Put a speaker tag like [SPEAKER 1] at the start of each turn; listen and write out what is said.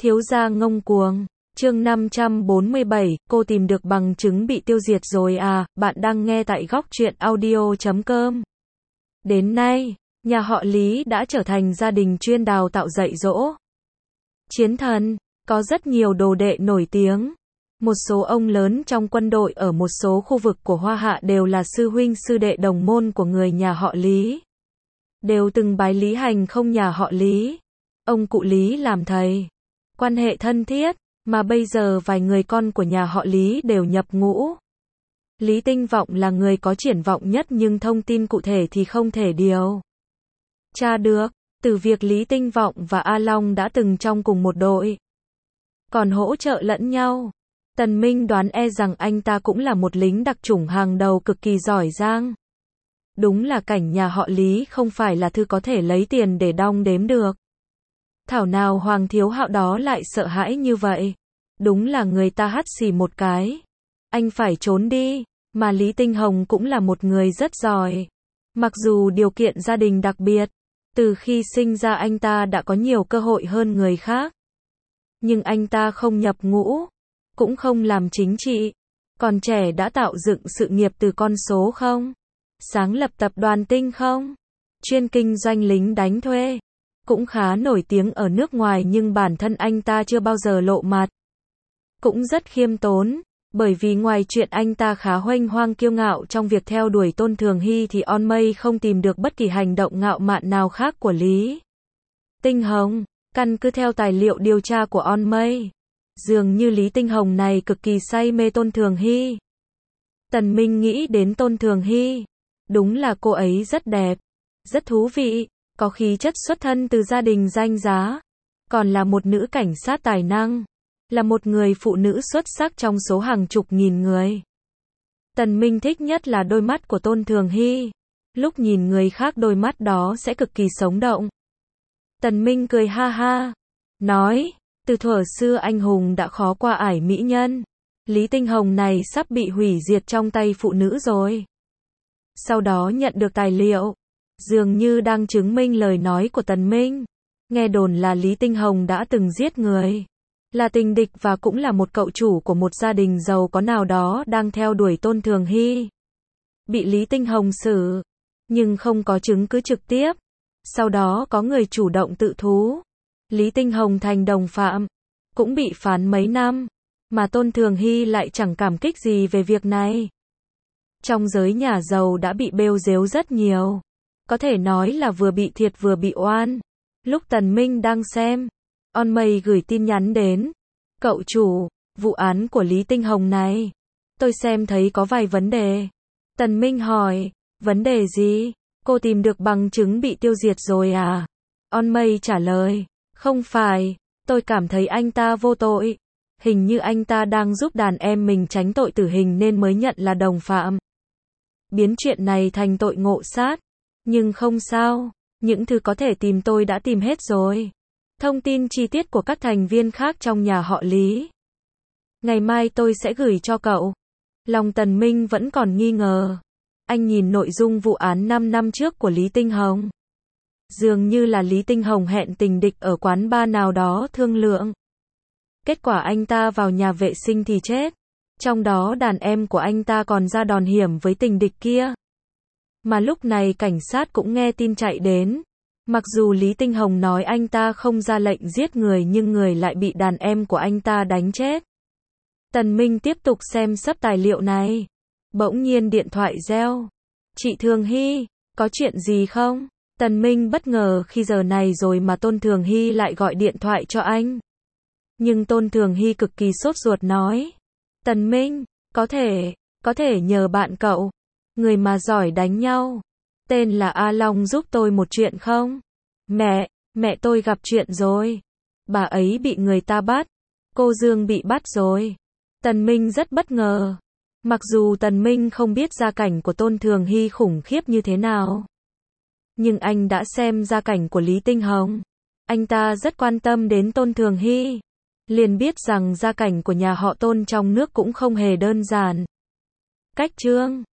[SPEAKER 1] Thiếu gia ngông cuồng. Chương 547, cô tìm được bằng chứng bị tiêu diệt rồi à, bạn đang nghe tại góc truyện audio.com. Đến nay, nhà họ Lý đã trở thành gia đình chuyên đào tạo dạy dỗ chiến thần, có rất nhiều đồ đệ nổi tiếng. Một số ông lớn trong quân đội ở một số khu vực của Hoa Hạ đều là sư huynh sư đệ đồng môn của người nhà họ Lý. Đều từng bái Lý Hành không nhà họ Lý. Ông cụ Lý làm thầy. Quan hệ thân thiết, mà bây giờ vài người con của nhà họ Lý đều nhập ngũ. Lý Tinh Vọng là người có triển vọng nhất nhưng thông tin cụ thể thì không thể điều tra được, từ việc Lý Tinh Vọng và A Long đã từng trong cùng một đội, còn hỗ trợ lẫn nhau. Tần Minh đoán rằng anh ta cũng là một lính đặc chủng hàng đầu cực kỳ giỏi giang. Đúng là cảnh nhà họ Lý không phải là thứ có thể lấy tiền để đong đếm được. Thảo nào Hoàng Thiếu Hạo đó lại sợ hãi như vậy. Đúng là người ta hắt xì một cái. Anh phải trốn đi, mà Lý Tinh Hồng cũng là một người rất giỏi. Mặc dù điều kiện gia đình đặc biệt, từ khi sinh ra anh ta đã có nhiều cơ hội hơn người khác. Nhưng anh ta không nhập ngũ, cũng không làm chính trị. Còn trẻ đã tạo dựng sự nghiệp từ con số không. Sáng lập tập đoàn Tinh không. Chuyên kinh doanh lính đánh thuê. Cũng khá nổi tiếng ở nước ngoài nhưng bản thân anh ta chưa bao giờ lộ mặt. Cũng rất khiêm tốn, bởi vì ngoài chuyện anh ta khá huênh hoang kiêu ngạo trong việc theo đuổi Tôn Thường Hy thì On Mây không tìm được bất kỳ hành động ngạo mạn nào khác của Lý Tinh Hồng. Căn cứ theo tài liệu điều tra của On Mây, dường như Lý Tinh Hồng này cực kỳ say mê Tôn Thường Hy. Tần Minh nghĩ đến Tôn Thường Hy. Đúng là cô ấy rất đẹp, rất thú vị, có khí chất xuất thân từ gia đình danh giá, còn là một nữ cảnh sát tài năng, là một người phụ nữ xuất sắc trong số hàng chục nghìn người. Tần Minh thích nhất là đôi mắt của Tôn Thường Hy. Lúc nhìn người khác đôi mắt đó sẽ cực kỳ sống động. Tần Minh cười ha ha, nói, từ thuở xưa anh hùng đã khó qua ải mỹ nhân. Lý Tinh Hồng này sắp bị hủy diệt trong tay phụ nữ rồi. Sau đó nhận được tài liệu, dường như đang chứng minh lời nói của Tần Minh. Nghe đồn là Lý Tinh Hồng đã từng giết người, là tình địch và cũng là một cậu chủ của một gia đình giàu có nào đó đang theo đuổi Tôn Thường Hy. Bị Lý Tinh Hồng xử, nhưng không có chứng cứ trực tiếp. Sau đó có người chủ động tự thú. Lý Tinh Hồng thành đồng phạm, cũng bị phán mấy năm, mà Tôn Thường Hy lại chẳng cảm kích gì về việc này. Trong giới nhà giàu đã bị bêu rếu rất nhiều. Có thể nói là vừa bị thiệt vừa bị oan. Lúc Tần Minh đang xem, On Mây gửi tin nhắn đến. Cậu chủ, vụ án của Lý Tinh Hồng này, tôi xem thấy có vài vấn đề. Tần Minh hỏi, vấn đề gì? Cô tìm được bằng chứng bị tiêu diệt rồi à? On Mây trả lời, không phải, tôi cảm thấy anh ta vô tội. Hình như anh ta đang giúp đàn em mình tránh tội tử hình nên mới nhận là đồng phạm. Biến chuyện này thành tội ngộ sát. Nhưng không sao, những thứ có thể tìm tôi đã tìm hết rồi. Thông tin chi tiết của các thành viên khác trong nhà họ Lý, ngày mai tôi sẽ gửi cho cậu. Lòng Tần Minh vẫn còn nghi ngờ. Anh nhìn nội dung vụ án 5 năm trước của Lý Tinh Hồng. Dường như là Lý Tinh Hồng hẹn tình địch ở quán bar nào đó thương lượng. Kết quả anh ta vào nhà vệ sinh thì chết. Trong đó đàn em của anh ta còn ra đòn hiểm với tình địch kia. Mà lúc này cảnh sát cũng nghe tin chạy đến. Mặc dù Lý Tinh Hồng nói anh ta không ra lệnh giết người nhưng người lại bị đàn em của anh ta đánh chết. Tần Minh tiếp tục xem sấp tài liệu này. Bỗng nhiên điện thoại reo. Chị Thường Hy, có chuyện gì không? Tần Minh bất ngờ khi giờ này rồi mà Tôn Thường Hy lại gọi điện thoại cho anh. Nhưng Tôn Thường Hy cực kỳ sốt ruột nói. Tần Minh, có thể nhờ bạn cậu, người mà giỏi đánh nhau, tên là A Long giúp tôi một chuyện không? Mẹ tôi gặp chuyện rồi. Bà ấy bị người ta bắt. Cô Dương bị bắt rồi. Tần Minh rất bất ngờ. Mặc dù Tần Minh không biết gia cảnh của Tôn Thường Hy khủng khiếp như thế nào, nhưng anh đã xem gia cảnh của Lý Tinh Hồng. Anh ta rất quan tâm đến Tôn Thường Hy. Liền biết rằng gia cảnh của nhà họ Tôn trong nước cũng không hề đơn giản. Cách chương